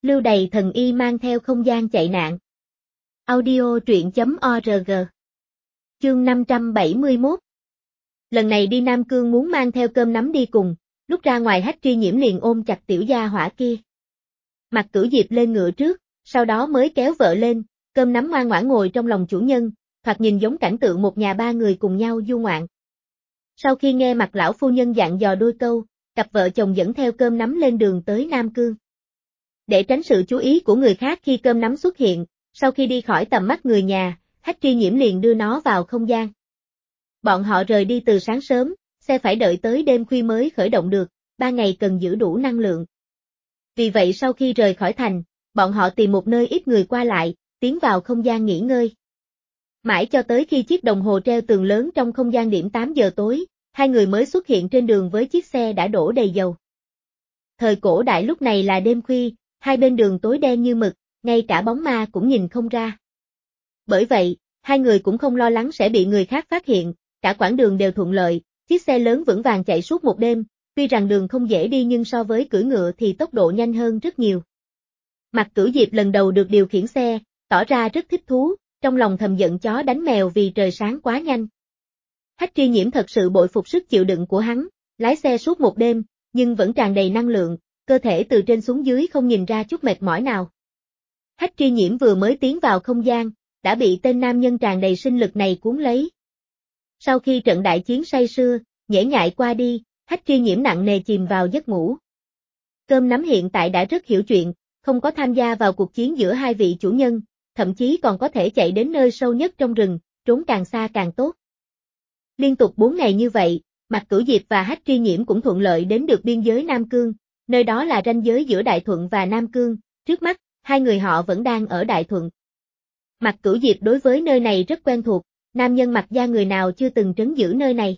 Lưu Đày thần y mang theo không gian chạy nạn. Audio truyện.org. Chương 571. Lần này đi Nam Cương muốn mang theo cơm nắm đi cùng, lúc ra ngoài Hách Tri Nhiễm liền ôm chặt tiểu gia hỏa kia. Mặc Cửu Diệp lên ngựa trước, sau đó mới kéo vợ lên, cơm nắm ngoan ngoãn ngồi trong lòng chủ nhân, thoạt nhìn giống cảnh tượng một nhà ba người cùng nhau du ngoạn. Sau khi nghe Mặc lão phu nhân dặn dò đôi câu, cặp vợ chồng dẫn theo cơm nắm lên đường tới Nam Cương. Để tránh sự chú ý của người khác khi cơm nắm xuất hiện, sau khi đi khỏi tầm mắt người nhà, Hách Tri Nhiễm liền đưa nó vào không gian. Bọn họ rời đi từ sáng sớm, xe phải đợi tới đêm khuya mới khởi động được, 3 ngày cần giữ đủ năng lượng. Vì vậy sau khi rời khỏi thành, bọn họ tìm một nơi ít người qua lại, tiến vào không gian nghỉ ngơi. Mãi cho tới khi chiếc đồng hồ treo tường lớn trong không gian điểm 8 giờ tối, hai người mới xuất hiện trên đường với chiếc xe đã đổ đầy dầu. Thời cổ đại lúc này là đêm khuya, hai bên đường tối đen như mực, ngay cả bóng ma cũng nhìn không ra. Bởi vậy, hai người cũng không lo lắng sẽ bị người khác phát hiện, cả quãng đường đều thuận lợi, chiếc xe lớn vững vàng chạy suốt một đêm, tuy rằng đường không dễ đi nhưng so với cưỡi ngựa thì tốc độ nhanh hơn rất nhiều. Mặc Cửu Diệp lần đầu được điều khiển xe, tỏ ra rất thích thú, trong lòng thầm giận chó đánh mèo vì trời sáng quá nhanh. Hách Tri Nhiễm thật sự bội phục sức chịu đựng của hắn, lái xe suốt một đêm, nhưng vẫn tràn đầy năng lượng, cơ thể từ trên xuống dưới không nhìn ra chút mệt mỏi nào. Hách Tri Nhiễm vừa mới tiến vào không gian, đã bị tên nam nhân tràn đầy sinh lực này cuốn lấy. Sau khi trận đại chiến say sưa, nhễ nhại qua đi, Hách Tri Nhiễm nặng nề chìm vào giấc ngủ. Cơm nắm hiện tại đã rất hiểu chuyện, không có tham gia vào cuộc chiến giữa hai vị chủ nhân, thậm chí còn có thể chạy đến nơi sâu nhất trong rừng, trốn càng xa càng tốt. Liên tục 4 ngày như vậy, Mặc Cửu Diệp và Hách Tri Nhiễm cũng thuận lợi đến được biên giới Nam Cương, nơi đó là ranh giới giữa Đại Thuận và Nam Cương, trước mắt, hai người họ vẫn đang ở Đại Thuận. Mặc Cửu Diệp đối với nơi này rất quen thuộc, nam nhân Mặc gia người nào chưa từng trấn giữ nơi này.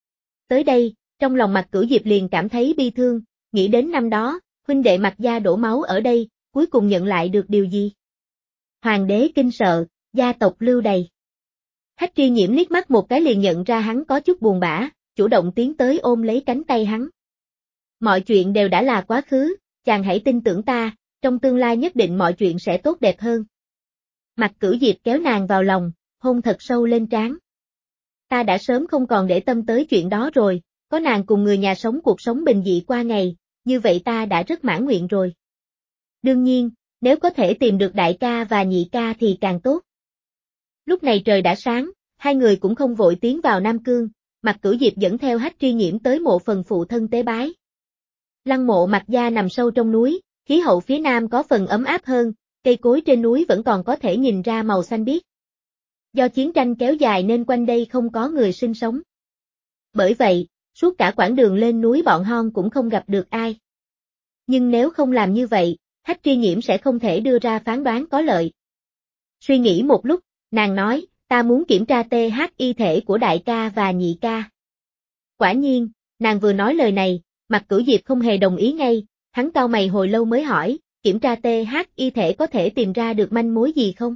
Tới đây, trong lòng Mặc Cửu Diệp liền cảm thấy bi thương, nghĩ đến năm đó, huynh đệ Mặc gia đổ máu ở đây, cuối cùng nhận lại được điều gì? Hoàng đế kinh sợ, gia tộc Lưu Đày. Hách Tri Nhiễm liếc mắt một cái liền nhận ra hắn có chút buồn bã, chủ động tiến tới ôm lấy cánh tay hắn. Mọi chuyện đều đã là quá khứ, chàng hãy tin tưởng ta, trong tương lai nhất định mọi chuyện sẽ tốt đẹp hơn. Mặc Cửu Diệp kéo nàng vào lòng, hôn thật sâu lên trán. Ta đã sớm không còn để tâm tới chuyện đó rồi, có nàng cùng người nhà sống cuộc sống bình dị qua ngày, như vậy ta đã rất mãn nguyện rồi. Đương nhiên, nếu có thể tìm được đại ca và nhị ca thì càng tốt. Lúc này trời đã sáng, hai người cũng không vội tiến vào Nam Cương, Mặc Cửu Diệp dẫn theo Hách Tri Nhiễm tới mộ phần phụ thân tế bái. Lăng mộ Mặc gia nằm sâu trong núi, khí hậu phía nam có phần ấm áp hơn, cây cối trên núi vẫn còn có thể nhìn ra màu xanh biếc. Do chiến tranh kéo dài nên quanh đây không có người sinh sống. Bởi vậy, suốt cả quãng đường lên núi bọn Hon cũng không gặp được ai. Nhưng nếu không làm như vậy, Hách Tri Nhiễm sẽ không thể đưa ra phán đoán có lợi. Suy nghĩ một lúc, nàng nói, ta muốn kiểm tra THY thể của đại ca và nhị ca. Quả nhiên, nàng vừa nói lời này, Mặc Cửu Diệp không hề đồng ý ngay, hắn cau mày hồi lâu mới hỏi, kiểm tra THY thể có thể tìm ra được manh mối gì không?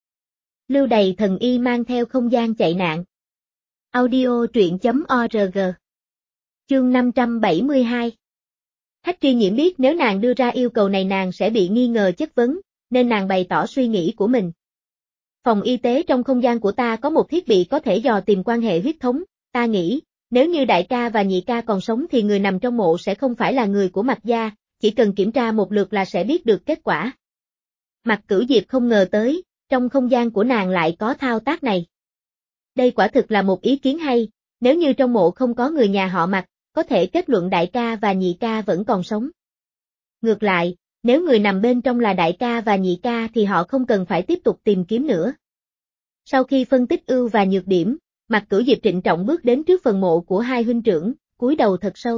Lưu Đày thần y mang theo không gian chạy nạn. Audio truyện.org. Chương 572. Hách Tri Nhiễm biết nếu nàng đưa ra yêu cầu này nàng sẽ bị nghi ngờ chất vấn, nên nàng bày tỏ suy nghĩ của mình. Phòng y tế trong không gian của ta có một thiết bị có thể dò tìm quan hệ huyết thống, ta nghĩ, nếu như đại ca và nhị ca còn sống thì người nằm trong mộ sẽ không phải là người của Mặc gia, chỉ cần kiểm tra một lượt là sẽ biết được kết quả. Mặc Cửu Diệp không ngờ tới, trong không gian của nàng lại có thao tác này. Đây quả thực là một ý kiến hay, nếu như trong mộ không có người nhà họ Mặc, có thể kết luận đại ca và nhị ca vẫn còn sống. Ngược lại, nếu người nằm bên trong là đại ca và nhị ca thì họ không cần phải tiếp tục tìm kiếm nữa. Sau khi phân tích ưu và nhược điểm, Mặc Cửu Diệp trịnh trọng bước đến trước phần mộ của hai huynh trưởng, cúi đầu thật sâu.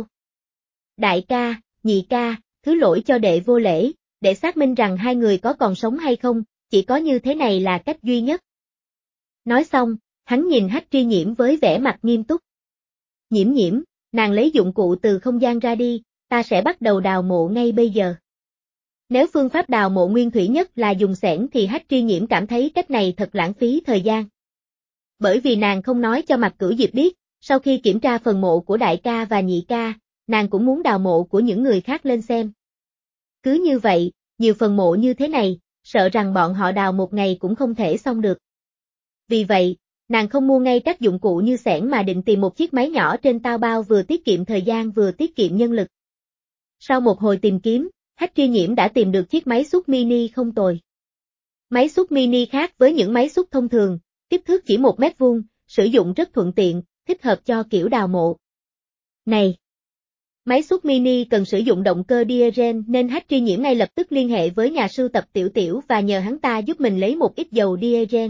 Đại ca, nhị ca, thứ lỗi cho đệ vô lễ, để xác minh rằng hai người có còn sống hay không, chỉ có như thế này là cách duy nhất. Nói xong, hắn nhìn Hách Tri Nhiễm với vẻ mặt nghiêm túc. Nhiễm Nhiễm, nàng lấy dụng cụ từ không gian ra đi, ta sẽ bắt đầu đào mộ ngay bây giờ. Nếu phương pháp đào mộ nguyên thủy nhất là dùng xẻng thì Hách Tri Nhiễm cảm thấy cách này thật lãng phí thời gian. Bởi vì nàng không nói cho Mặc Cửu Diệp biết, sau khi kiểm tra phần mộ của đại ca và nhị ca, nàng cũng muốn đào mộ của những người khác lên xem. Cứ như vậy, nhiều phần mộ như thế này, sợ rằng bọn họ đào một ngày cũng không thể xong được. Vì vậy, nàng không mua ngay các dụng cụ như xẻng mà định tìm một chiếc máy nhỏ trên tao bao vừa tiết kiệm thời gian vừa tiết kiệm nhân lực. Sau một hồi tìm kiếm, Hách Tri Nhiễm đã tìm được chiếc máy xúc mini không tồi. Máy xúc mini khác với những máy xúc thông thường, kích thước chỉ 1 mét vuông, sử dụng rất thuận tiện, thích hợp cho kiểu đào mộ. Này! Máy xúc mini cần sử dụng động cơ diesel nên Hách Tri Nhiễm ngay lập tức liên hệ với nhà sưu tập Tiểu Tiểu và nhờ hắn ta giúp mình lấy một ít dầu diesel.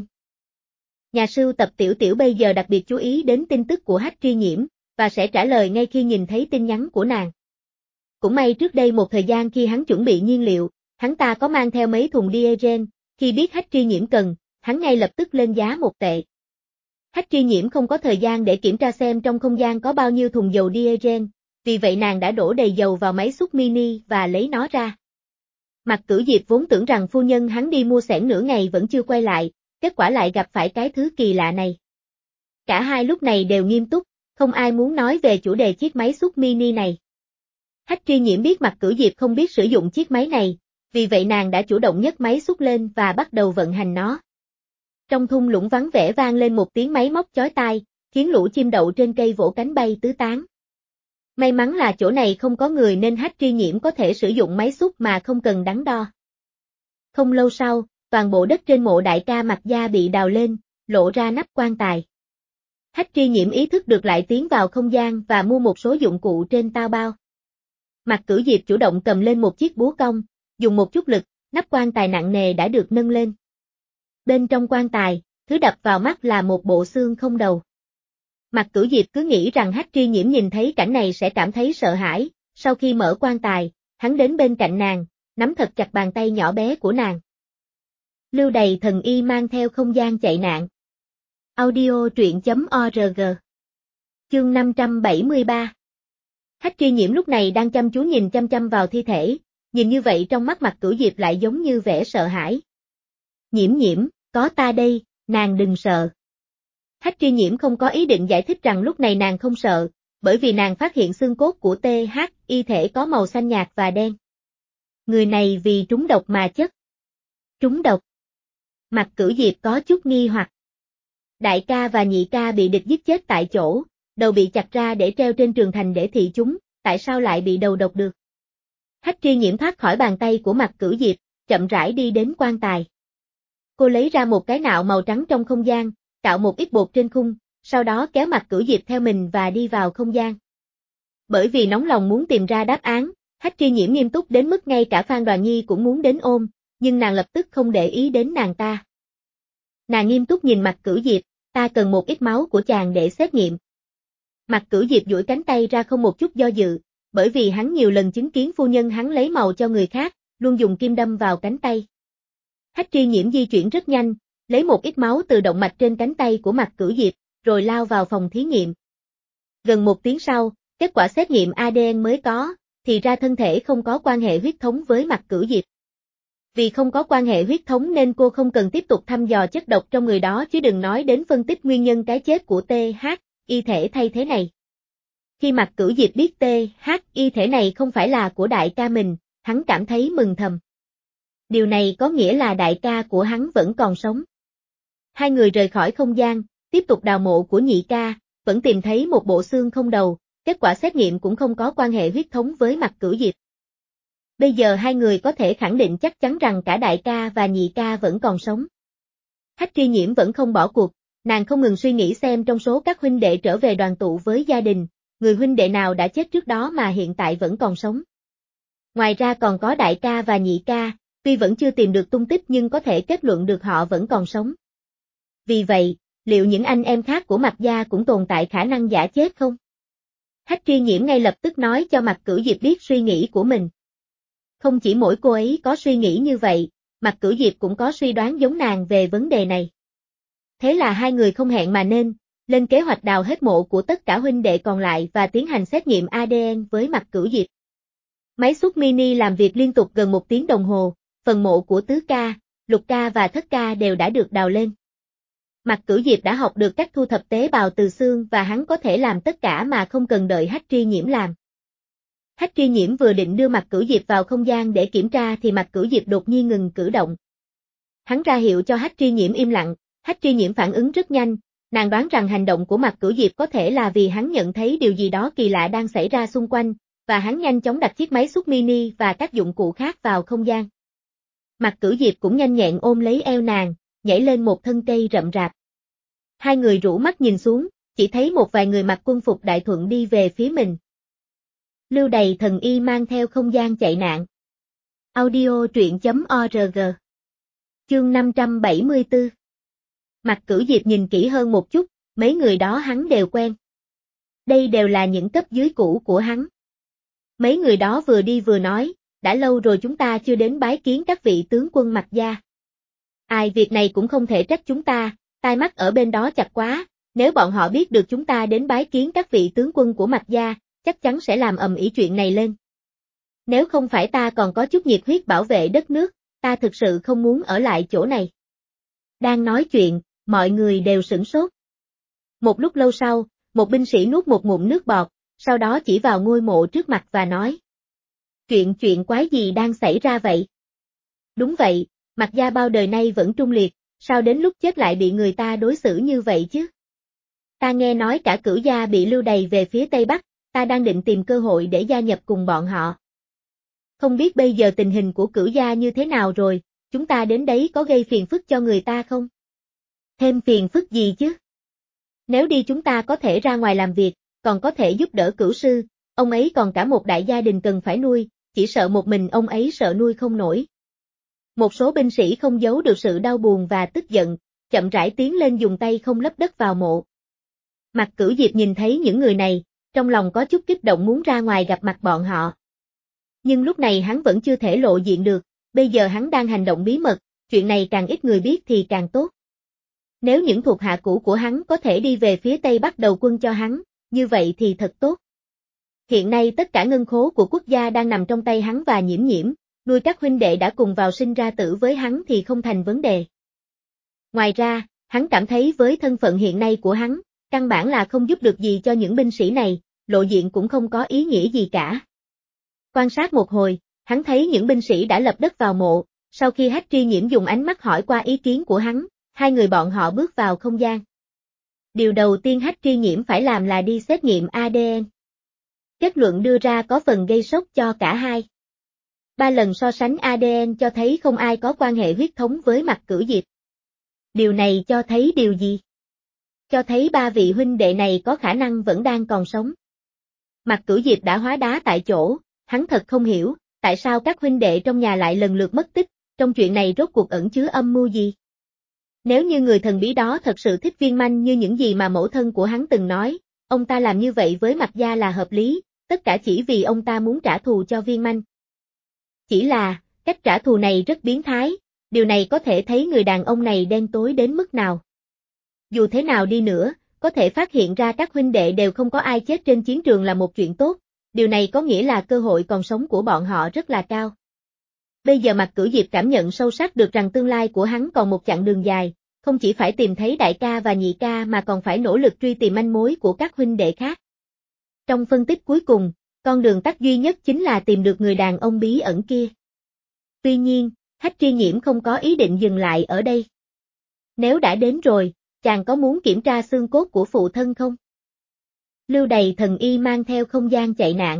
Nhà sưu tập Tiểu Tiểu bây giờ đặc biệt chú ý đến tin tức của Hách Tri Nhiễm, và sẽ trả lời ngay khi nhìn thấy tin nhắn của nàng. Cũng may trước đây một thời gian khi hắn chuẩn bị nhiên liệu, hắn ta có mang theo mấy thùng diesel, khi biết Hách Tri Nhiễm cần, hắn ngay lập tức lên giá 1 tệ. Hách Tri Nhiễm không có thời gian để kiểm tra xem trong không gian có bao nhiêu thùng dầu diesel, vì vậy nàng đã đổ đầy dầu vào máy xúc mini và lấy nó ra. Mạc Cửu Diệp vốn tưởng rằng phu nhân hắn đi mua xẻng nửa ngày vẫn chưa quay lại, kết quả lại gặp phải cái thứ kỳ lạ này. Cả hai lúc này đều nghiêm túc, không ai muốn nói về chủ đề chiếc máy xúc mini này. Hách Tri Nhiễm biết Mạc Cửu Diệp không biết sử dụng chiếc máy này, vì vậy nàng đã chủ động nhấc máy xúc lên và bắt đầu vận hành nó. Trong thung lũng vắng vẻ vang lên một tiếng máy móc chói tai, khiến lũ chim đậu trên cây vỗ cánh bay tứ tán. May mắn là chỗ này không có người nên Hách Tri Nhiễm có thể sử dụng máy xúc mà không cần đắn đo. Không lâu sau, toàn bộ đất trên mộ đại ca Mạc gia bị đào lên, lộ ra nắp quan tài. Hách Tri Nhiễm ý thức được lại tiến vào không gian và mua một số dụng cụ trên tao bao. Mạc Cửu Diệp chủ động cầm lên một chiếc búa cong, dùng một chút lực, nắp quan tài nặng nề đã được nâng lên. Bên trong quan tài, thứ đập vào mắt là một bộ xương không đầu. Mạc Cửu Diệp cứ nghĩ rằng Hách Tri Nhiễm nhìn thấy cảnh này sẽ cảm thấy sợ hãi, sau khi mở quan tài, hắn đến bên cạnh nàng, nắm thật chặt bàn tay nhỏ bé của nàng. Lưu Đày thần y mang theo không gian chạy nạn. Audio truyện.org. Chương 573. Hách Tri Nhiễm lúc này đang chăm chú nhìn chăm chăm vào thi thể, nhìn như vậy trong mắt Mạc Cửu Diệp lại giống như vẻ sợ hãi. Nhiễm Nhiễm, có ta đây, nàng đừng sợ. Hách Tri Nhiễm không có ý định giải thích rằng lúc này nàng không sợ, bởi vì nàng phát hiện xương cốt của TH, y thể có màu xanh nhạt và đen. Người này vì trúng độc mà chết. Trúng độc. Mạc Cửu Diệp có chút nghi hoặc. Đại ca và nhị ca bị địch giết chết tại chỗ, đầu bị chặt ra để treo trên tường thành để thị chúng, tại sao lại bị đầu độc được? Hách Tri Nhiễm thoát khỏi bàn tay của Mạc Cửu Diệp, chậm rãi đi đến quan tài. Cô lấy ra một cái nạo màu trắng trong không gian, cạo một ít bột trên khung, sau đó kéo Mạc Cửu Diệp theo mình và đi vào không gian. Bởi vì nóng lòng muốn tìm ra đáp án, Hách Tri Nhiễm nghiêm túc đến mức ngay cả Phan Đoàn Nhi cũng muốn đến ôm, nhưng nàng lập tức không để ý đến nàng ta. Nàng nghiêm túc nhìn Mạc Cửu Diệp, ta cần một ít máu của chàng để xét nghiệm. Mạc Cửu Diệp duỗi cánh tay ra không một chút do dự, bởi vì hắn nhiều lần chứng kiến phu nhân hắn lấy màu cho người khác, luôn dùng kim đâm vào cánh tay. Hách Tri Nhiễm di chuyển rất nhanh, lấy một ít máu từ động mạch trên cánh tay của Mạc Cửu Diệp, rồi lao vào phòng thí nghiệm. Gần 1 tiếng sau, kết quả xét nghiệm ADN mới có, thì ra thân thể không có quan hệ huyết thống với Mạc Cửu Diệp. Vì không có quan hệ huyết thống nên cô không cần tiếp tục thăm dò chất độc trong người đó chứ đừng nói đến phân tích nguyên nhân cái chết của TH, y thể thay thế này. Khi Mạc Cửu Diệp biết TH, y thể này không phải là của đại ca mình, hắn cảm thấy mừng thầm. Điều này có nghĩa là đại ca của hắn vẫn còn sống. Hai người rời khỏi không gian, tiếp tục đào mộ của nhị ca, vẫn tìm thấy một bộ xương không đầu, kết quả xét nghiệm cũng không có quan hệ huyết thống với Mạc Cửu Diệp. Bây giờ hai người có thể khẳng định chắc chắn rằng cả đại ca và nhị ca vẫn còn sống. Hách Tri Nhiễm vẫn không bỏ cuộc, nàng không ngừng suy nghĩ xem trong số các huynh đệ trở về đoàn tụ với gia đình, người huynh đệ nào đã chết trước đó mà hiện tại vẫn còn sống. Ngoài ra còn có đại ca và nhị ca, tuy vẫn chưa tìm được tung tích nhưng có thể kết luận được họ vẫn còn sống. Vì vậy, liệu những anh em khác của Mạc gia cũng tồn tại khả năng giả chết không? Hách Tri Nhiễm ngay lập tức nói cho Mạc Cửu Diệp biết suy nghĩ của mình. Không chỉ mỗi cô ấy có suy nghĩ như vậy, Mạc Cửu Diệp cũng có suy đoán giống nàng về vấn đề này. Thế là hai người không hẹn mà nên, lên kế hoạch đào hết mộ của tất cả huynh đệ còn lại và tiến hành xét nghiệm ADN với Mạc Cửu Diệp. Máy xúc mini làm việc liên tục gần 1 tiếng đồng hồ, phần mộ của tứ ca, lục ca và thất ca đều đã được đào lên. Mạc Cửu Diệp đã học được cách thu thập tế bào từ xương và hắn có thể làm tất cả mà không cần đợi Hách Tri Nhiễm làm. Hách Tri Nhiễm vừa định đưa Mạc Cửu Diệp vào không gian để kiểm tra thì Mạc Cửu Diệp đột nhiên ngừng cử động. Hắn ra hiệu cho Hách Tri Nhiễm im lặng, Hách Tri Nhiễm phản ứng rất nhanh, nàng đoán rằng hành động của Mạc Cửu Diệp có thể là vì hắn nhận thấy điều gì đó kỳ lạ đang xảy ra xung quanh, và hắn nhanh chóng đặt chiếc máy xúc mini và các dụng cụ khác vào không gian. Mạc Cửu Diệp cũng nhanh nhẹn ôm lấy eo nàng, nhảy lên một thân cây rậm rạp. Hai người rũ mắt nhìn xuống, chỉ thấy một vài người mặc quân phục đại thuận đi về phía mình. Lưu Đày thần y mang theo không gian chạy nạn. Audio truyện.org. Chương 574. Mạc Cửu Diệp nhìn kỹ hơn một chút, mấy người đó hắn đều quen. Đây đều là những cấp dưới cũ của hắn. Mấy người đó vừa đi vừa nói, đã lâu rồi chúng ta chưa đến bái kiến các vị tướng quân Mạc gia. Ai, việc này cũng không thể trách chúng ta, tai mắt ở bên đó chặt quá, nếu bọn họ biết được chúng ta đến bái kiến các vị tướng quân của Mạc gia, chắc chắn sẽ làm ầm ĩ chuyện này lên. Nếu không phải ta còn có chút nhiệt huyết bảo vệ đất nước, ta thực sự không muốn ở lại chỗ này. Đang nói chuyện, mọi người đều sửng sốt. Một lúc lâu sau, một binh sĩ nuốt một ngụm nước bọt, sau đó chỉ vào ngôi mộ trước mặt và nói. Chuyện quái gì đang xảy ra vậy? Đúng vậy, Mạc gia bao đời nay vẫn trung liệt, sao đến lúc chết lại bị người ta đối xử như vậy chứ? Ta nghe nói cả Cửu gia bị lưu đày về phía Tây Bắc, ta đang định tìm cơ hội để gia nhập cùng bọn họ. Không biết bây giờ tình hình của Cửu gia như thế nào rồi, chúng ta đến đấy có gây phiền phức cho người ta không? Thêm phiền phức gì chứ? Nếu đi chúng ta có thể ra ngoài làm việc, còn có thể giúp đỡ Cửu sư, ông ấy còn cả một đại gia đình cần phải nuôi, chỉ sợ một mình ông ấy sợ nuôi không nổi. Một số binh sĩ không giấu được sự đau buồn và tức giận, chậm rãi tiến lên dùng tay không lấp đất vào mộ. Mạc Cửu Diệp nhìn thấy những người này, trong lòng có chút kích động muốn ra ngoài gặp mặt bọn họ. Nhưng lúc này hắn vẫn chưa thể lộ diện được, bây giờ hắn đang hành động bí mật, chuyện này càng ít người biết thì càng tốt. Nếu những thuộc hạ cũ của hắn có thể đi về phía Tây Bắc đầu quân cho hắn, như vậy thì thật tốt. Hiện nay tất cả ngân khố của quốc gia đang nằm trong tay hắn và Nhiễm Nhiễm, nuôi các huynh đệ đã cùng vào sinh ra tử với hắn thì không thành vấn đề. Ngoài ra, hắn cảm thấy với thân phận hiện nay của hắn, căn bản là không giúp được gì cho những binh sĩ này, lộ diện cũng không có ý nghĩa gì cả. Quan sát một hồi, hắn thấy những binh sĩ đã lập đất vào mộ, sau khi Hách Tri Nhiễm dùng ánh mắt hỏi qua ý kiến của hắn, hai người bọn họ bước vào không gian. Điều đầu tiên Hách Tri Nhiễm phải làm là đi xét nghiệm ADN. Kết luận đưa ra có phần gây sốc cho cả hai. 3 lần so sánh ADN cho thấy không ai có quan hệ huyết thống với Mạc Cửu Diệp. Điều này cho thấy điều gì? Cho thấy 3 vị huynh đệ này có khả năng vẫn đang còn sống. Mạc Cửu Diệp đã hóa đá tại chỗ, hắn thật không hiểu, tại sao các huynh đệ trong nhà lại lần lượt mất tích, trong chuyện này rốt cuộc ẩn chứa âm mưu gì? Nếu như người thần bí đó thật sự thích Viên Manh như những gì mà mẫu thân của hắn từng nói, ông ta làm như vậy với Mạc gia là hợp lý, tất cả chỉ vì ông ta muốn trả thù cho Viên Manh. Chỉ là, cách trả thù này rất biến thái, điều này có thể thấy người đàn ông này đen tối đến mức nào. Dù thế nào đi nữa, có thể phát hiện ra các huynh đệ đều không có ai chết trên chiến trường là một chuyện tốt, điều này có nghĩa là cơ hội còn sống của bọn họ rất là cao. Bây giờ Mạc Cửu Diệp cảm nhận sâu sắc được rằng tương lai của hắn còn một chặng đường dài, không chỉ phải tìm thấy đại ca và nhị ca mà còn phải nỗ lực truy tìm manh mối của các huynh đệ khác. Trong phân tích cuối cùng, con đường tắt duy nhất chính là tìm được người đàn ông bí ẩn kia. Tuy nhiên, Hách Tri Nhiễm không có ý định dừng lại ở đây. Nếu đã đến rồi, chàng có muốn kiểm tra xương cốt của phụ thân không? Lưu Đày thần y mang theo không gian chạy nạn.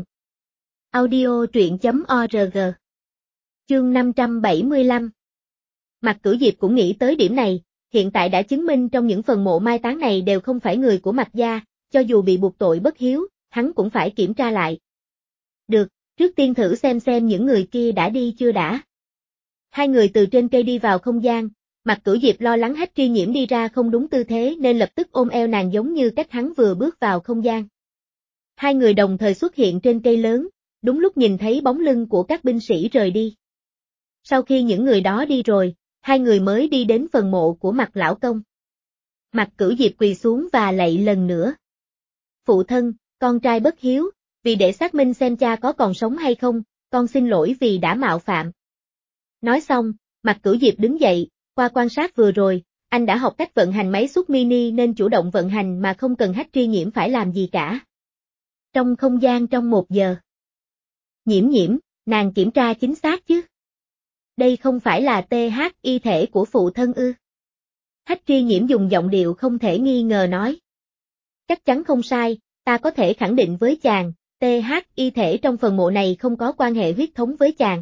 Audio truyện.org. Chương 575. Mạc Cửu Diệp cũng nghĩ tới điểm này, hiện tại đã chứng minh trong những phần mộ mai táng này đều không phải người của Mạc gia, cho dù bị buộc tội bất hiếu, hắn cũng phải kiểm tra lại. Được, trước tiên thử xem những người kia đã đi chưa đã. Hai người từ trên cây đi vào không gian, Mạc Cửu Diệp lo lắng Hách Tri Nhiễm đi ra không đúng tư thế nên lập tức ôm eo nàng giống như cách hắn vừa bước vào không gian. Hai người đồng thời xuất hiện trên cây lớn, đúng lúc nhìn thấy bóng lưng của các binh sĩ rời đi. Sau khi những người đó đi rồi, hai người mới đi đến phần mộ của Mạc lão công. Mạc Cửu Diệp quỳ xuống và lạy lần nữa. Phụ thân, con trai bất hiếu, vì để xác minh xem cha có còn sống hay không, con xin lỗi vì đã mạo phạm. Nói xong, Mạc Cửu Diệp đứng dậy, qua quan sát vừa rồi, anh đã học cách vận hành máy xúc mini nên chủ động vận hành mà không cần Hách Tri Nhiễm phải làm gì cả. Trong không gian trong 1 giờ. Nhiễm nhiễm, nàng kiểm tra chính xác chứ? Đây không phải là TH y thể của phụ thân ư? Hách Tri Nhiễm dùng giọng điệu không thể nghi ngờ nói. Chắc chắn không sai, ta có thể khẳng định với chàng, TH y thể trong phần mộ này không có quan hệ huyết thống với chàng.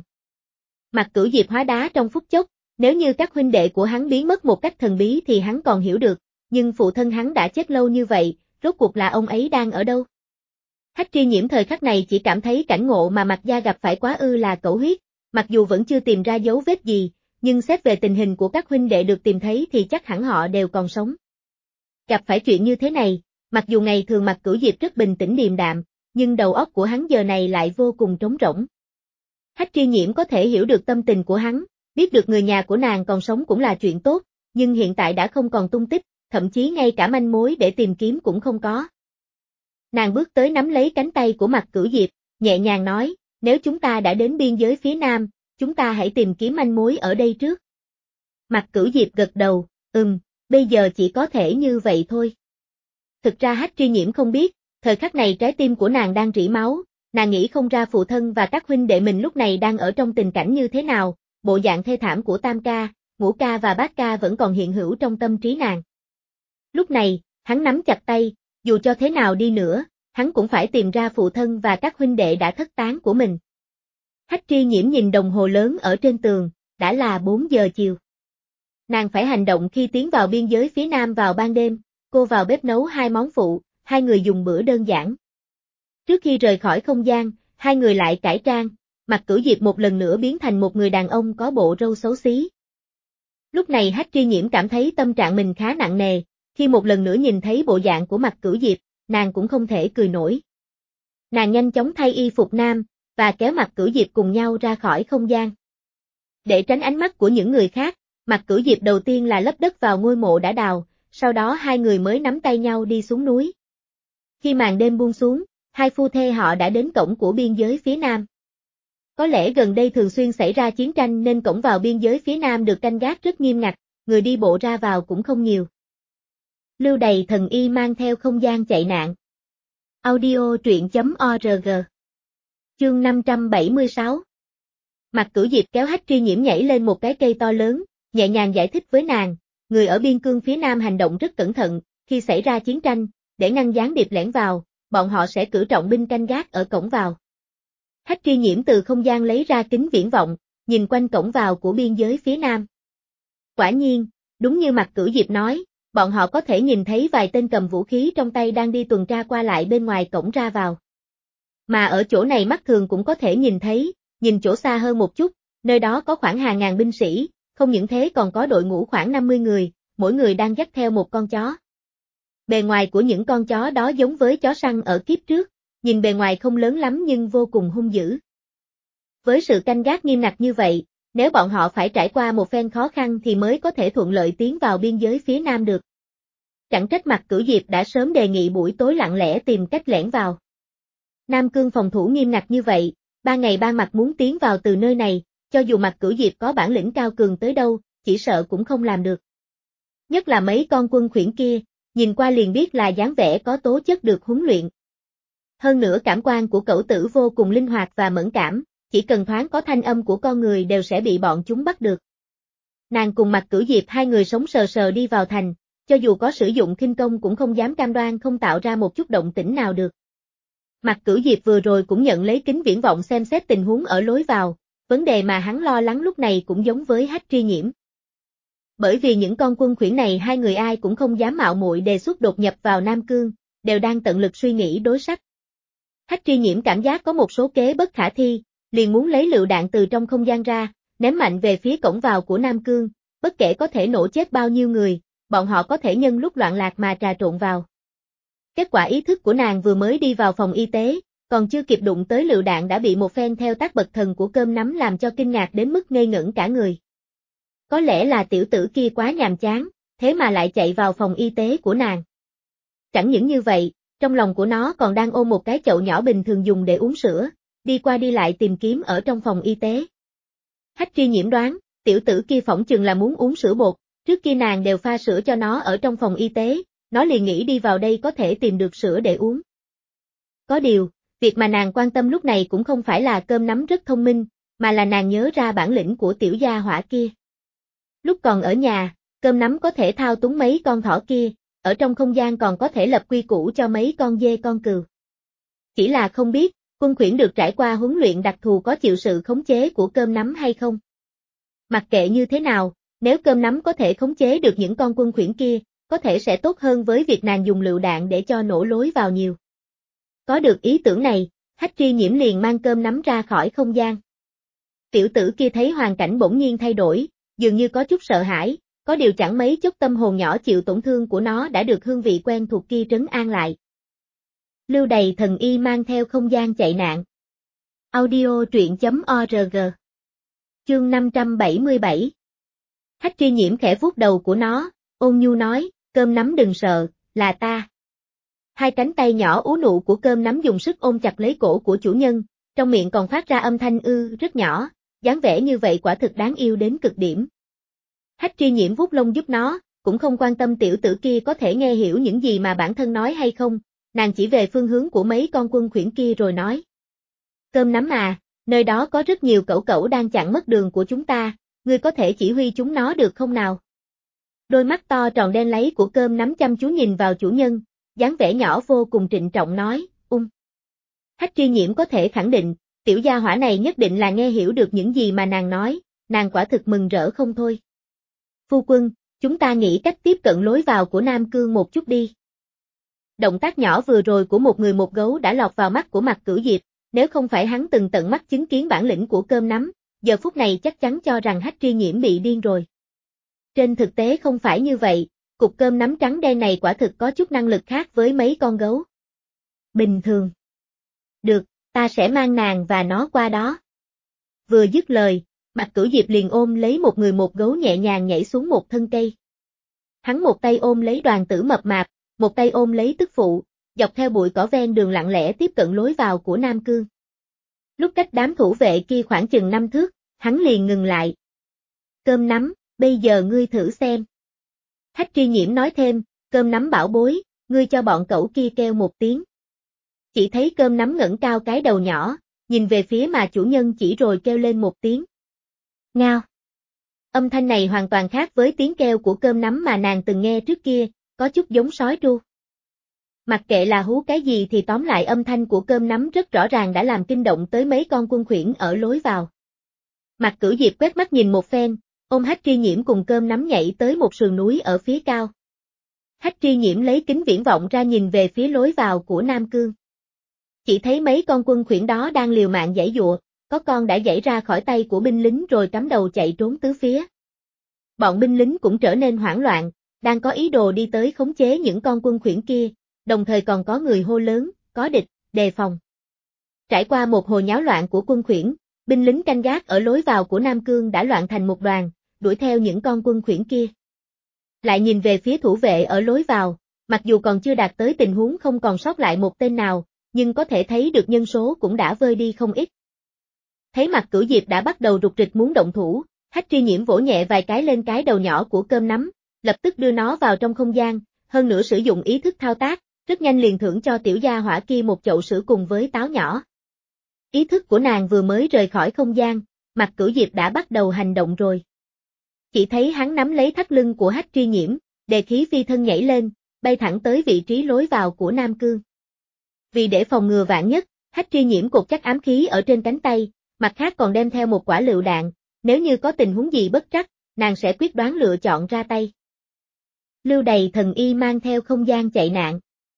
Mạc Cửu Diệp hóa đá trong phút chốc, nếu như các huynh đệ của hắn biến mất một cách thần bí thì hắn còn hiểu được, nhưng phụ thân hắn đã chết lâu như vậy, rốt cuộc là ông ấy đang ở đâu? Hách Tri Nhiễm thời khắc này chỉ cảm thấy cảnh ngộ mà Mạc gia gặp phải quá ư là cẩu huyết, mặc dù vẫn chưa tìm ra dấu vết gì, nhưng xét về tình hình của các huynh đệ được tìm thấy thì chắc hẳn họ đều còn sống. Gặp phải chuyện như thế này, mặc dù ngày thường Mạc Cửu Diệp rất bình tĩnh điềm đạm, nhưng đầu óc của hắn giờ này lại vô cùng trống rỗng. Hách Tri Nhiễm có thể hiểu được tâm tình của hắn, biết được người nhà của nàng còn sống cũng là chuyện tốt, nhưng hiện tại đã không còn tung tích, thậm chí ngay cả manh mối để tìm kiếm cũng không có. Nàng bước tới nắm lấy cánh tay của Mạc Cửu Diệp, nhẹ nhàng nói, nếu chúng ta đã đến biên giới phía Nam, chúng ta hãy tìm kiếm manh mối ở đây trước. Mạc Cửu Diệp gật đầu, bây giờ chỉ có thể như vậy thôi. Thực ra Hách Tri Nhiễm không biết, thời khắc này trái tim của nàng đang rỉ máu, nàng nghĩ không ra phụ thân và các huynh đệ mình lúc này đang ở trong tình cảnh như thế nào, bộ dạng thê thảm của Tam ca, Ngũ ca và Bát ca vẫn còn hiện hữu trong tâm trí nàng. Lúc này, hắn nắm chặt tay, dù cho thế nào đi nữa, hắn cũng phải tìm ra phụ thân và các huynh đệ đã thất tán của mình. Hách Tri Nhiễm nhìn đồng hồ lớn ở trên tường, đã là 4 giờ chiều. Nàng phải hành động khi tiến vào biên giới phía Nam vào ban đêm, cô vào bếp nấu 2 món phụ, hai người dùng bữa đơn giản. Trước khi rời khỏi không gian, hai người lại cải trang, Mạc Cửu Diệp một lần nữa biến thành một người đàn ông có bộ râu xấu xí. Lúc này Hách Tri Nhiễm cảm thấy tâm trạng mình khá nặng nề, khi một lần nữa nhìn thấy bộ dạng của Mạc Cửu Diệp, nàng cũng không thể cười nổi. Nàng nhanh chóng thay y phục nam, và kéo Mạc Cửu Diệp cùng nhau ra khỏi không gian. Để tránh ánh mắt của những người khác, Mạc Cửu Diệp đầu tiên là lấp đất vào ngôi mộ đã đào, sau đó hai người mới nắm tay nhau đi xuống núi. Khi màn đêm buông xuống, hai phu thê họ đã đến cổng của biên giới phía Nam. Có lẽ gần đây thường xuyên xảy ra chiến tranh nên cổng vào biên giới phía Nam được canh gác rất nghiêm ngặt, người đi bộ ra vào cũng không nhiều. Lưu Đày thần y mang theo không gian chạy nạn. Audio truyện.org. Chương 576. Mạc Cửu Diệp kéo Hách Tri Nhiễm nhảy lên một cái cây to lớn, nhẹ nhàng giải thích với nàng, người ở biên cương phía Nam hành động rất cẩn thận, khi xảy ra chiến tranh, để ngăn gián điệp lẻn vào, bọn họ sẽ cử trọng binh canh gác ở cổng vào. Hách Tri Nhiễm từ không gian lấy ra kính viễn vọng, nhìn quanh cổng vào của biên giới phía Nam. Quả nhiên, đúng như Mạc Cửu Diệp nói, bọn họ có thể nhìn thấy vài tên cầm vũ khí trong tay đang đi tuần tra qua lại bên ngoài cổng ra vào. Mà ở chỗ này mắt thường cũng có thể nhìn thấy, nhìn chỗ xa hơn một chút, nơi đó có khoảng hàng ngàn binh sĩ, không những thế còn có đội ngũ khoảng 50 người, mỗi người đang dắt theo một con chó. Bề ngoài của những con chó đó giống với chó săn ở kiếp trước, nhìn bề ngoài không lớn lắm nhưng vô cùng hung dữ. Với sự canh gác nghiêm ngặt như vậy, nếu bọn họ phải trải qua một phen khó khăn thì mới có thể thuận lợi tiến vào biên giới phía Nam được. Chẳng trách Mạc Cửu Diệp đã sớm đề nghị buổi tối lặng lẽ tìm cách lẻn vào. Nam Cương phòng thủ nghiêm ngặt như vậy, ban ngày ban mặt muốn tiến vào từ nơi này, cho dù Mạc Cửu Diệp có bản lĩnh cao cường tới đâu, chỉ sợ cũng không làm được. Nhất là mấy con quân khuyển kia, nhìn qua liền biết là dáng vẻ có tố chất được huấn luyện. Hơn nữa cảm quan của cẩu tử vô cùng linh hoạt và mẫn cảm, chỉ cần thoáng có thanh âm của con người đều sẽ bị bọn chúng bắt được. Nàng cùng Mạc Cửu Diệp hai người sống sờ sờ đi vào thành, cho dù có sử dụng khinh công cũng không dám cam đoan không tạo ra một chút động tĩnh nào được. Mạc Cửu Diệp vừa rồi cũng nhận lấy kính viễn vọng xem xét tình huống ở lối vào, vấn đề mà hắn lo lắng lúc này cũng giống với Hách Tri Nhiễm. Bởi vì những con quân khuyển này hai người ai cũng không dám mạo muội đề xuất đột nhập vào Nam Cương, đều đang tận lực suy nghĩ đối sách. Hách Tri Nhiễm cảm giác có một số kế bất khả thi, liền muốn lấy lựu đạn từ trong không gian ra, ném mạnh về phía cổng vào của Nam Cương, bất kể có thể nổ chết bao nhiêu người, bọn họ có thể nhân lúc loạn lạc mà trà trộn vào. Kết quả ý thức của nàng vừa mới đi vào phòng y tế, còn chưa kịp đụng tới lựu đạn đã bị một phen theo tác bậc thần của cơm nắm làm cho kinh ngạc đến mức ngây ngẩn cả người. Có lẽ là tiểu tử kia quá nhàm chán, thế mà lại chạy vào phòng y tế của nàng. Chẳng những như vậy, trong lòng của nó còn đang ôm một cái chậu nhỏ bình thường dùng để uống sữa, đi qua đi lại tìm kiếm ở trong phòng y tế. Hách Tri Nhiễm đoán, tiểu tử kia phỏng chừng là muốn uống sữa bột, trước kia nàng đều pha sữa cho nó ở trong phòng y tế, nó liền nghĩ đi vào đây có thể tìm được sữa để uống. Có điều, việc mà nàng quan tâm lúc này cũng không phải là cơm nắm rất thông minh, mà là nàng nhớ ra bản lĩnh của tiểu gia hỏa kia. Lúc còn ở nhà, cơm nắm có thể thao túng mấy con thỏ kia, ở trong không gian còn có thể lập quy củ cho mấy con dê con cừu. Chỉ là không biết, quân khuyển được trải qua huấn luyện đặc thù có chịu sự khống chế của cơm nắm hay không. Mặc kệ như thế nào, nếu cơm nắm có thể khống chế được những con quân khuyển kia, có thể sẽ tốt hơn với việc nàng dùng lựu đạn để cho nổ lối vào nhiều. Có được ý tưởng này, Hách Tri Nhiễm liền mang cơm nắm ra khỏi không gian. Tiểu tử kia thấy hoàn cảnh bỗng nhiên thay đổi, dường như có chút sợ hãi, có điều chẳng mấy chốc tâm hồn nhỏ chịu tổn thương của nó đã được hương vị quen thuộc kia trấn an lại. Lưu Đày thần y mang theo không gian chạy nạn. Audio truyện.org. Chương 577. Hách Tri Nhiễm khẽ vuốt đầu của nó, ôn nhu nói, cơm nắm đừng sợ, là ta. Hai cánh tay nhỏ ú nụ của cơm nắm dùng sức ôm chặt lấy cổ của chủ nhân, trong miệng còn phát ra âm thanh rất nhỏ, dáng vẻ như vậy quả thực đáng yêu đến cực điểm. Hách Tri Nhiễm vuốt lông giúp nó, cũng không quan tâm tiểu tử kia có thể nghe hiểu những gì mà bản thân nói hay không, nàng chỉ về phương hướng của mấy con quân khuyển kia rồi nói. Cơm nắm à, nơi đó có rất nhiều cẩu cẩu đang chặn mất đường của chúng ta, ngươi có thể chỉ huy chúng nó được không nào? Đôi mắt to tròn đen láy của cơm nắm chăm chú nhìn vào chủ nhân, dáng vẻ nhỏ vô cùng trịnh trọng nói, Hách Tri Nhiễm có thể khẳng định, tiểu gia hỏa này nhất định là nghe hiểu được những gì mà nàng nói, nàng quả thực mừng rỡ không thôi. Phu quân, chúng ta nghĩ cách tiếp cận lối vào của Nam Cương một chút đi. Động tác nhỏ vừa rồi của một người một gấu đã lọt vào mắt của Mạc Cửu Diệp, nếu không phải hắn từng tận mắt chứng kiến bản lĩnh của cơm nắm, giờ phút này chắc chắn cho rằng Hách Tri Nhiễm bị điên rồi. Trên thực tế không phải như vậy, cục cơm nắm trắng đen này quả thực có chút năng lực khác với mấy con gấu. Bình thường. Được, ta sẽ mang nàng và nó qua đó. Vừa dứt lời, Mạc Cửu Diệp liền ôm lấy một người một gấu nhẹ nhàng nhảy xuống một thân cây. Hắn một tay ôm lấy Đoàn Tử mập mạp, một tay ôm lấy tức phụ, dọc theo bụi cỏ ven đường lặng lẽ tiếp cận lối vào của Nam Cương. Lúc cách đám thủ vệ kia khoảng chừng 5 thước, hắn liền ngừng lại. Cơm nắm, bây giờ ngươi thử xem. Hách Tri Nhiễm nói thêm, cơm nắm bảo bối, ngươi cho bọn cẩu kia kêu một tiếng. Chỉ thấy cơm nắm ngẩng cao cái đầu nhỏ, nhìn về phía mà chủ nhân chỉ rồi kêu lên một tiếng. Ngao. Âm thanh này hoàn toàn khác với tiếng kêu của cơm nắm mà nàng từng nghe trước kia, có chút giống sói tru. Mặc kệ là hú cái gì thì tóm lại âm thanh của cơm nắm rất rõ ràng đã làm kinh động tới mấy con quân khuyển ở lối vào. Mạc Cửu Diệp quét mắt nhìn một phen, ôm Hách Tri Nhiễm cùng cơm nắm nhảy tới một sườn núi ở phía cao. Hách Tri Nhiễm lấy kính viễn vọng ra nhìn về phía lối vào của Nam Cương. Chỉ thấy mấy con quân khuyển đó đang liều mạng giãy giụa, có con đã giãy ra khỏi tay của binh lính rồi cắm đầu chạy trốn tứ phía. Bọn binh lính cũng trở nên hoảng loạn, đang có ý đồ đi tới khống chế những con quân khuyển kia, đồng thời còn có người hô lớn, có địch, đề phòng. Trải qua một hồi nháo loạn của quân khuyển, binh lính canh gác ở lối vào của Nam Cương đã loạn thành một đoàn, đuổi theo những con quân khuyển kia. Lại nhìn về phía thủ vệ ở lối vào, mặc dù còn chưa đạt tới tình huống không còn sót lại một tên nào, nhưng có thể thấy được nhân số cũng đã vơi đi không ít. Thấy Mạc Cửu Diệp đã bắt đầu rục rịch muốn động thủ, Hách Tri Nhiễm vỗ nhẹ vài cái lên cái đầu nhỏ của cơm nắm, lập tức đưa nó vào trong không gian, hơn nữa sử dụng ý thức thao tác, rất nhanh liền thưởng cho tiểu gia hỏa kia một chậu sữa cùng với táo nhỏ. Ý thức của nàng vừa mới rời khỏi không gian, Mạc Cửu Diệp đã bắt đầu hành động rồi. Chỉ thấy hắn nắm lấy thắt lưng của Hách Tri Nhiễm, đề khí phi thân nhảy lên, bay thẳng tới vị trí lối vào của Nam Cương. Vì để phòng ngừa vạn nhất, Hách Tri Nhiễm cột chắc ám khí ở trên cánh tay, mặt khác còn đem theo một quả lựu đạn, nếu như có tình huống gì bất trắc, nàng sẽ quyết đoán lựa chọn ra tay. Lưu Đày thần y mang theo không gian chạy nạn.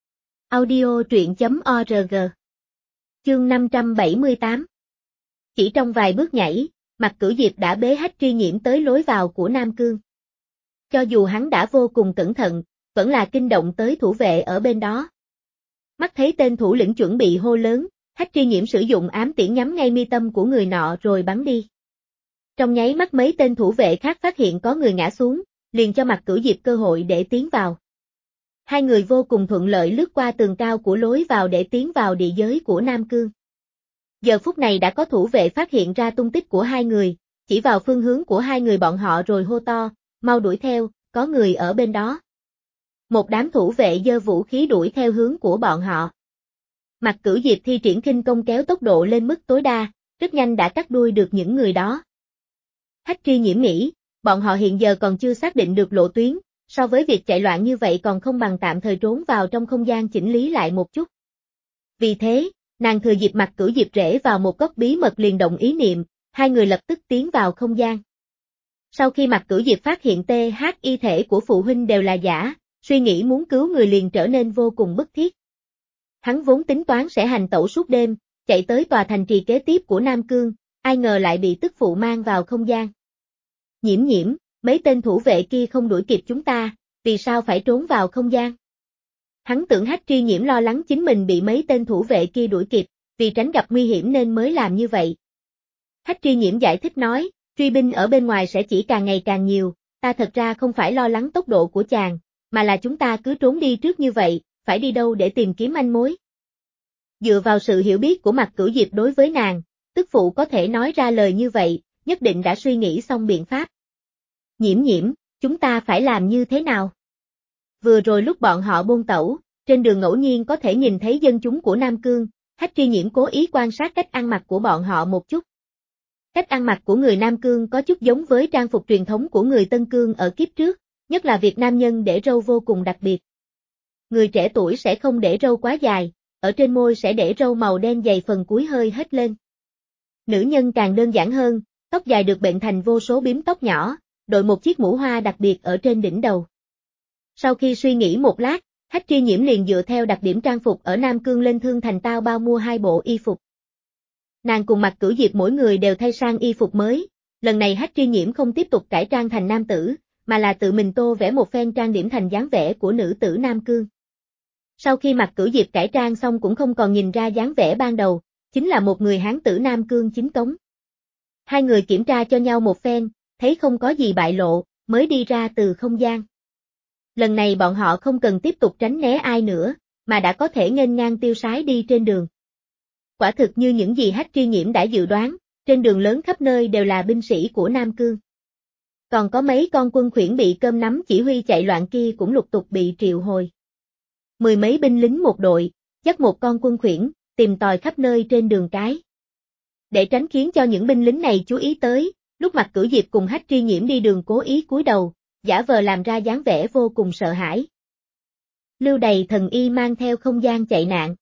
Audio truyện.org. Chương 578. Chỉ trong vài bước nhảy, Mạc Cửu Diệp đã bế Hách Tri Nhiễm tới lối vào của Nam Cương. Cho dù hắn đã vô cùng cẩn thận, vẫn là kinh động tới thủ vệ ở bên đó. Mắt thấy tên thủ lĩnh chuẩn bị hô lớn, Hách Tri Nhiễm sử dụng ám tiễn nhắm ngay mi tâm của người nọ rồi bắn đi. Trong nháy mắt mấy tên thủ vệ khác phát hiện có người ngã xuống, liền cho Mạc Cửu Diệp cơ hội để tiến vào. Hai người vô cùng thuận lợi lướt qua tường cao của lối vào để tiến vào địa giới của Nam Cương. Giờ phút này đã có thủ vệ phát hiện ra tung tích của hai người, chỉ vào phương hướng của hai người bọn họ rồi hô to, mau đuổi theo, có người ở bên đó. Một đám thủ vệ giơ vũ khí đuổi theo hướng của bọn họ. Mặc Cửu Diệp thi triển khinh công kéo tốc độ lên mức tối đa, rất nhanh đã cắt đuôi được những người đó. Hách Tri Nhiễm nghĩ, bọn họ hiện giờ còn chưa xác định được lộ tuyến, so với việc chạy loạn như vậy còn không bằng tạm thời trốn vào trong không gian chỉnh lý lại một chút. Vì thế, nàng thừa dịp Mặc Cửu Diệp rẽ vào một góc bí mật liền động ý niệm, hai người lập tức tiến vào không gian. Sau khi Mặc Cửu Diệp phát hiện THY thể của phụ huynh đều là giả, suy nghĩ muốn cứu người liền trở nên vô cùng bức thiết. Hắn vốn tính toán sẽ hành tẩu suốt đêm, chạy tới tòa thành trì kế tiếp của Nam Cương, ai ngờ lại bị tức phụ mang vào không gian. Nhiễm Nhiễm, mấy tên thủ vệ kia không đuổi kịp chúng ta, vì sao phải trốn vào không gian? Hắn tưởng Hách Tri Nhiễm lo lắng chính mình bị mấy tên thủ vệ kia đuổi kịp, vì tránh gặp nguy hiểm nên mới làm như vậy. Hách Tri Nhiễm giải thích nói, truy binh ở bên ngoài sẽ chỉ càng ngày càng nhiều, ta thật ra không phải lo lắng tốc độ của chàng, mà là chúng ta cứ trốn đi trước như vậy, phải đi đâu để tìm kiếm manh mối. Dựa vào sự hiểu biết của Mặc Cửu Diệp đối với nàng, tức phụ có thể nói ra lời như vậy, nhất định đã suy nghĩ xong biện pháp. Nhiễm Nhiễm, chúng ta phải làm như thế nào? Vừa rồi lúc bọn họ buôn tẩu, trên đường ngẫu nhiên có thể nhìn thấy dân chúng của Nam Cương, Hách Tri Nhiễm cố ý quan sát cách ăn mặc của bọn họ một chút. Cách ăn mặc của người Nam Cương có chút giống với trang phục truyền thống của người Tân Cương ở kiếp trước, nhất là việc nam nhân để râu vô cùng đặc biệt. Người trẻ tuổi sẽ không để râu quá dài, ở trên môi sẽ để râu màu đen dày phần cuối hơi hết lên. Nữ nhân càng đơn giản hơn, tóc dài được bện thành vô số bím tóc nhỏ, đội một chiếc mũ hoa đặc biệt ở trên đỉnh đầu. Sau khi suy nghĩ một lát, Hách Tri Nhiễm liền dựa theo đặc điểm trang phục ở Nam Cương lên Thương Thành Tao Bao mua 2 bộ y phục. Nàng cùng Mặc Cửu Diệp mỗi người đều thay sang y phục mới, lần này Hách Tri Nhiễm không tiếp tục cải trang thành nam tử, mà là tự mình tô vẽ một phen trang điểm thành dáng vẻ của nữ tử Nam Cương. Sau khi Mặc Cửu Diệp cải trang xong cũng không còn nhìn ra dáng vẻ ban đầu, chính là một người hán tử Nam Cương chính cống. Hai người kiểm tra cho nhau một phen, thấy không có gì bại lộ, mới đi ra từ không gian. Lần này bọn họ không cần tiếp tục tránh né ai nữa, mà đã có thể nghênh ngang tiêu sái đi trên đường. Quả thực như những gì Hách Tri Nhiễm đã dự đoán, trên đường lớn khắp nơi đều là binh sĩ của Nam Cương. Còn có mấy con quân khuyển bị cơm nắm chỉ huy chạy loạn kia cũng lục tục bị triệu hồi. 10 mấy binh lính một đội, dắt một con quân khuyển, tìm tòi khắp nơi trên đường cái. Để tránh khiến cho những binh lính này chú ý tới, lúc Mặc Cửu Diệp cùng Hách Tri Nhiễm đi đường cố ý cúi đầu, giả vờ làm ra dáng vẻ vô cùng sợ hãi. Lưu Đày Thần Y mang theo không gian chạy nạn.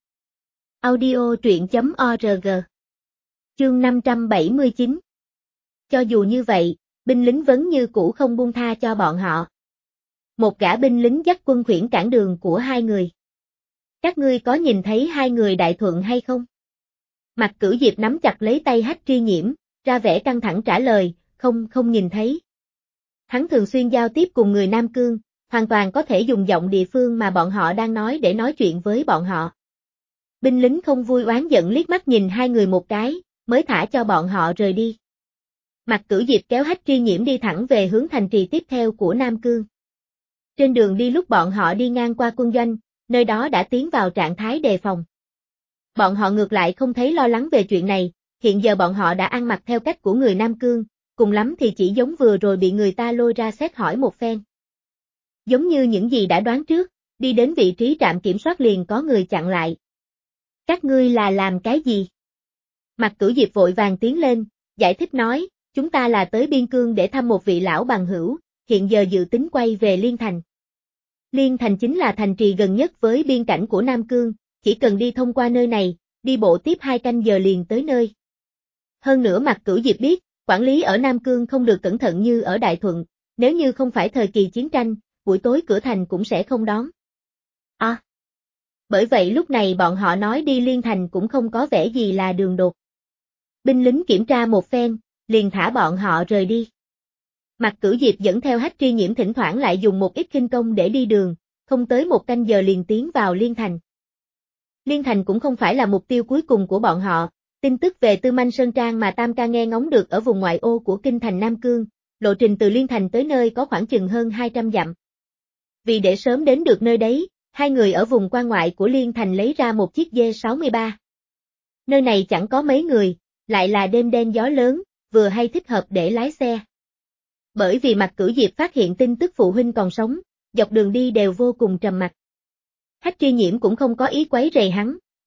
Audio truyện.org. Chương 579. Cho dù như vậy, binh lính vẫn như cũ không buông tha cho bọn họ. Một gã binh lính dắt quân khuyển cản đường của hai người. Các ngươi có nhìn thấy hai người đại thuận hay không? Mặc Cửu Diệp nắm chặt lấy tay Hách Tri Nhiễm, ra vẻ căng thẳng trả lời, không nhìn thấy. Hắn thường xuyên giao tiếp cùng người Nam Cương, hoàn toàn có thể dùng giọng địa phương mà bọn họ đang nói để nói chuyện với bọn họ. Binh lính không vui oán giận liếc mắt nhìn hai người một cái, mới thả cho bọn họ rời đi. Mặc Cửu Diệp kéo Hách Tri Nhiễm đi thẳng về hướng thành trì tiếp theo của Nam Cương. Trên đường đi lúc bọn họ đi ngang qua quân doanh, nơi đó đã tiến vào trạng thái đề phòng. Bọn họ ngược lại không thấy lo lắng về chuyện này, hiện giờ bọn họ đã ăn mặc theo cách của người Nam Cương, cùng lắm thì chỉ giống vừa rồi bị người ta lôi ra xét hỏi một phen. Giống như những gì đã đoán trước, đi đến vị trí trạm kiểm soát liền có người chặn lại. Các ngươi là làm cái gì? Mặc Cửu Diệp vội vàng tiến lên, giải thích nói, chúng ta là tới biên cương để thăm một vị lão bằng hữu, hiện giờ dự tính quay về Liên Thành. Liên Thành chính là thành trì gần nhất với biên cảnh của Nam Cương, chỉ cần đi thông qua nơi này, đi bộ tiếp 2 canh giờ liền tới nơi. Hơn nữa Mặc Cửu Diệp biết, quản lý ở Nam Cương không được cẩn thận như ở Đại Thuận, nếu như không phải thời kỳ chiến tranh, buổi tối cửa thành cũng sẽ không đón. Bởi vậy lúc này bọn họ nói đi Liên Thành cũng không có vẻ gì là đường đột. Binh lính kiểm tra một phen, liền thả bọn họ rời đi. Mặc Cửu Diệp dẫn theo Hách Tri Nhiễm thỉnh thoảng lại dùng một ít khinh công để đi đường, không tới 1 canh giờ liền tiến vào Liên Thành. Liên Thành cũng không phải là mục tiêu cuối cùng của bọn họ, tin tức về Tư Manh Sơn Trang mà Tam Ca nghe ngóng được ở vùng ngoại ô của kinh thành Nam Cương, lộ trình từ Liên Thành tới nơi có khoảng chừng hơn 200 dặm. Vì để sớm đến được nơi đấy, hai người ở vùng quan ngoại của Liên Thành lấy ra một chiếc D63. Nơi này chẳng có mấy người, lại là đêm đen gió lớn, vừa hay thích hợp để lái xe. Bởi vì Mặc Cửu Diệp phát hiện tin tức phụ huynh còn sống, dọc đường đi đều vô cùng trầm mặc. Hách Tri Nhiễm cũng không có ý quấy rầy hắn,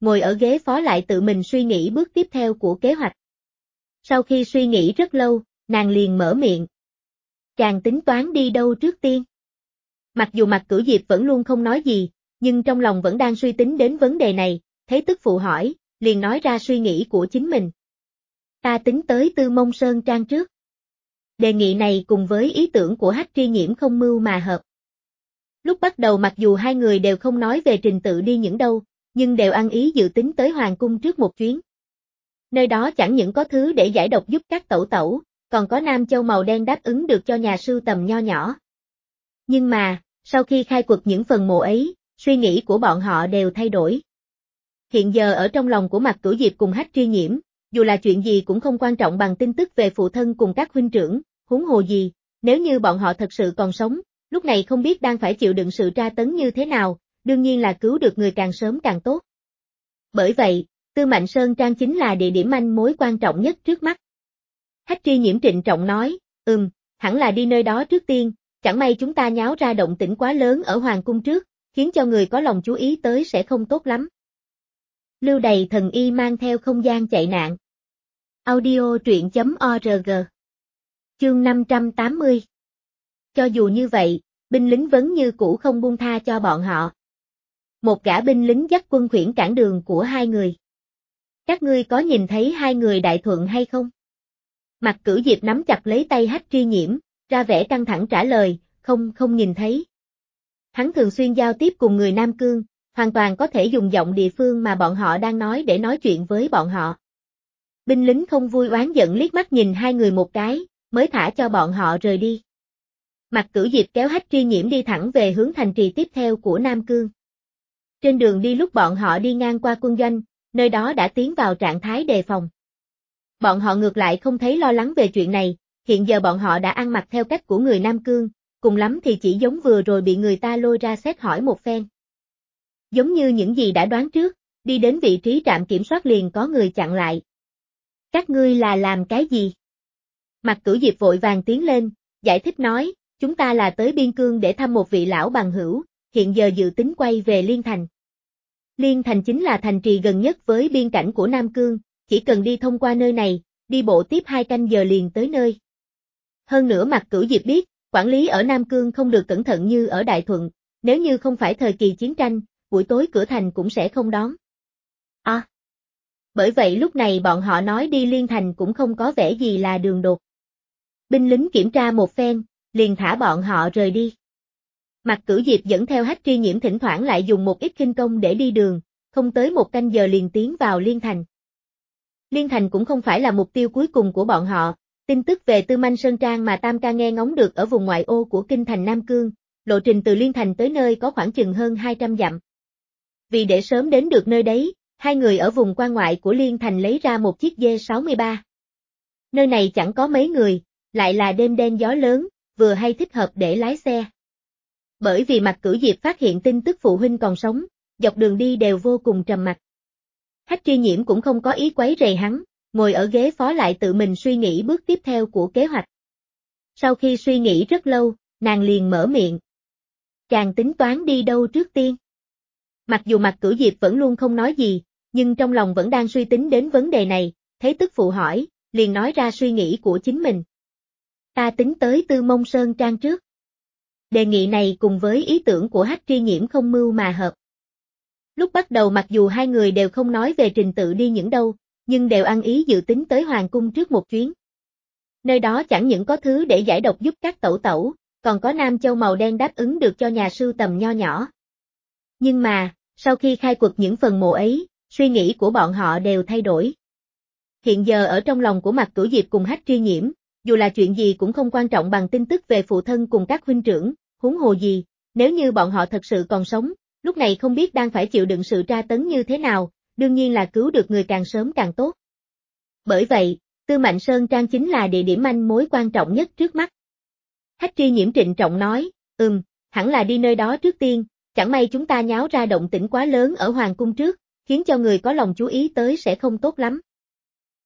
ngồi ở ghế phó lại tự mình suy nghĩ bước tiếp theo của kế hoạch. Sau khi suy nghĩ rất lâu, nàng liền mở miệng. Chàng tính toán đi đâu trước tiên? Mặc dù Mạc Cửu Diệp vẫn luôn không nói gì, nhưng trong lòng vẫn đang suy tính đến vấn đề này, thấy tức phụ hỏi, liền nói ra suy nghĩ của chính mình. Ta tính tới Tư Mông Sơn Trang trước. Đề nghị này cùng với ý tưởng của Hách Tri Nhiễm không mưu mà hợp. Lúc bắt đầu mặc dù hai người đều không nói về trình tự đi những đâu, nhưng đều ăn ý dự tính tới Hoàng Cung trước một chuyến. Nơi đó chẳng những có thứ để giải độc giúp các tẩu tẩu, còn có Nam Châu màu đen đáp ứng được cho nhà sưu tầm nho nhỏ. Nhưng mà, sau khi khai quật những phần mộ ấy, suy nghĩ của bọn họ đều thay đổi. Hiện giờ ở trong lòng của Mạc Cửu Diệp cùng Hách Tri Nhiễm, dù là chuyện gì cũng không quan trọng bằng tin tức về phụ thân cùng các huynh trưởng, huống hồ gì, nếu như bọn họ thật sự còn sống, lúc này không biết đang phải chịu đựng sự tra tấn như thế nào, đương nhiên là cứu được người càng sớm càng tốt. Bởi vậy, Tư Mạnh Sơn Trang chính là địa điểm manh mối quan trọng nhất trước mắt. Hách Tri Nhiễm trịnh trọng nói, hẳn là đi nơi đó trước tiên, chẳng may chúng ta nháo ra động tĩnh quá lớn ở Hoàng Cung trước, khiến cho người có lòng chú ý tới sẽ không tốt lắm. Lưu Đày Thần Y mang theo không gian chạy nạn. Audio truyện.org. Chương 580. Cho dù như vậy, binh lính vẫn như cũ không buông tha cho bọn họ. Một gã binh lính dắt quân khuyển cản đường của hai người. Các ngươi có nhìn thấy hai người đại thuận hay không? Mạc Cửu Diệp nắm chặt lấy tay Hách Tri Nhiễm, ra vẻ căng thẳng trả lời, không nhìn thấy. Hắn thường xuyên giao tiếp cùng người Nam Cương, hoàn toàn có thể dùng giọng địa phương mà bọn họ đang nói để nói chuyện với bọn họ. Binh lính không vui oán giận liếc mắt nhìn hai người một cái, mới thả cho bọn họ rời đi. Mạc Cửu Diệp kéo Hách Tri Nhiễm đi thẳng về hướng thành trì tiếp theo của Nam Cương. Trên đường đi lúc bọn họ đi ngang qua quân doanh, nơi đó đã tiến vào trạng thái đề phòng. Bọn họ ngược lại không thấy lo lắng về chuyện này, hiện giờ bọn họ đã ăn mặc theo cách của người Nam Cương, cùng lắm thì chỉ giống vừa rồi bị người ta lôi ra xét hỏi một phen. Giống như những gì đã đoán trước, đi đến vị trí trạm kiểm soát liền có người chặn lại. Các ngươi là làm cái gì? Mạc Cửu Diệp vội vàng tiến lên, giải thích nói, chúng ta là tới Biên Cương để thăm một vị lão bằng hữu, hiện giờ dự tính quay về Liên Thành. Liên Thành chính là thành trì gần nhất với biên cảnh của Nam Cương, chỉ cần đi thông qua nơi này, đi bộ tiếp 2 canh giờ liền tới nơi. Hơn nữa Mạc Cửu Diệp biết, quản lý ở Nam Cương không được cẩn thận như ở Đại Thuận, nếu như không phải thời kỳ chiến tranh, buổi tối cửa thành cũng sẽ không đón. Bởi vậy lúc này bọn họ nói đi Liên Thành cũng không có vẻ gì là đường đột. Binh lính kiểm tra một phen, liền thả bọn họ rời đi. Mạc Cửu Diệp dẫn theo Hách Tri Nhiễm thỉnh thoảng lại dùng một ít khinh công để đi đường, không tới 1 canh giờ liền tiến vào Liên Thành. Liên Thành cũng không phải là mục tiêu cuối cùng của bọn họ, tin tức về Tư Manh Sơn Trang mà Tam ca nghe ngóng được ở vùng ngoại ô của kinh thành Nam Cương, lộ trình từ Liên Thành tới nơi có khoảng chừng hơn 200 dặm. Vì để sớm đến được nơi đấy, hai người ở vùng quan ngoại của Liên Thành lấy ra một chiếc D63. Nơi này chẳng có mấy người, lại là đêm đen gió lớn, vừa hay thích hợp để lái xe. Bởi vì Mạc Cửu Diệp phát hiện tin tức phụ huynh còn sống, dọc đường đi đều vô cùng trầm mặc. Hách Tri Nhiễm cũng không có ý quấy rầy hắn, ngồi ở ghế phó lại tự mình suy nghĩ bước tiếp theo của kế hoạch. Sau khi suy nghĩ rất lâu, nàng liền mở miệng. Chàng tính toán đi đâu trước tiên? Mặc dù Mạc Cửu Diệp vẫn luôn không nói gì, nhưng trong lòng vẫn đang suy tính đến vấn đề này, thấy tức phụ hỏi, liền nói ra suy nghĩ của chính mình. Ta tính tới Tư Mông Sơn Trang trước. Đề nghị này cùng với ý tưởng của Hách Tri Nhiễm không mưu mà hợp. Lúc bắt đầu mặc dù hai người đều không nói về trình tự đi những đâu, nhưng đều ăn ý dự tính tới Hoàng Cung trước một chuyến. Nơi đó chẳng những có thứ để giải độc giúp các tẩu tẩu, còn có Nam Châu màu đen đáp ứng được cho nhà sưu tầm nho nhỏ. Nhưng mà, sau khi khai quật những phần mộ ấy, suy nghĩ của bọn họ đều thay đổi. Hiện giờ ở trong lòng của Mạc Cửu Diệp cùng Hách Tri Nhiễm, dù là chuyện gì cũng không quan trọng bằng tin tức về phụ thân cùng các huynh trưởng, huống hồ gì, nếu như bọn họ thật sự còn sống, lúc này không biết đang phải chịu đựng sự tra tấn như thế nào, đương nhiên là cứu được người càng sớm càng tốt. Bởi vậy, Tư Mạnh Sơn Trang chính là địa điểm manh mối quan trọng nhất trước mắt. Hách Tri Nhiễm trịnh trọng nói, hẳn là đi nơi đó trước tiên, chẳng may chúng ta nháo ra động tĩnh quá lớn ở Hoàng Cung trước, khiến cho người có lòng chú ý tới sẽ không tốt lắm.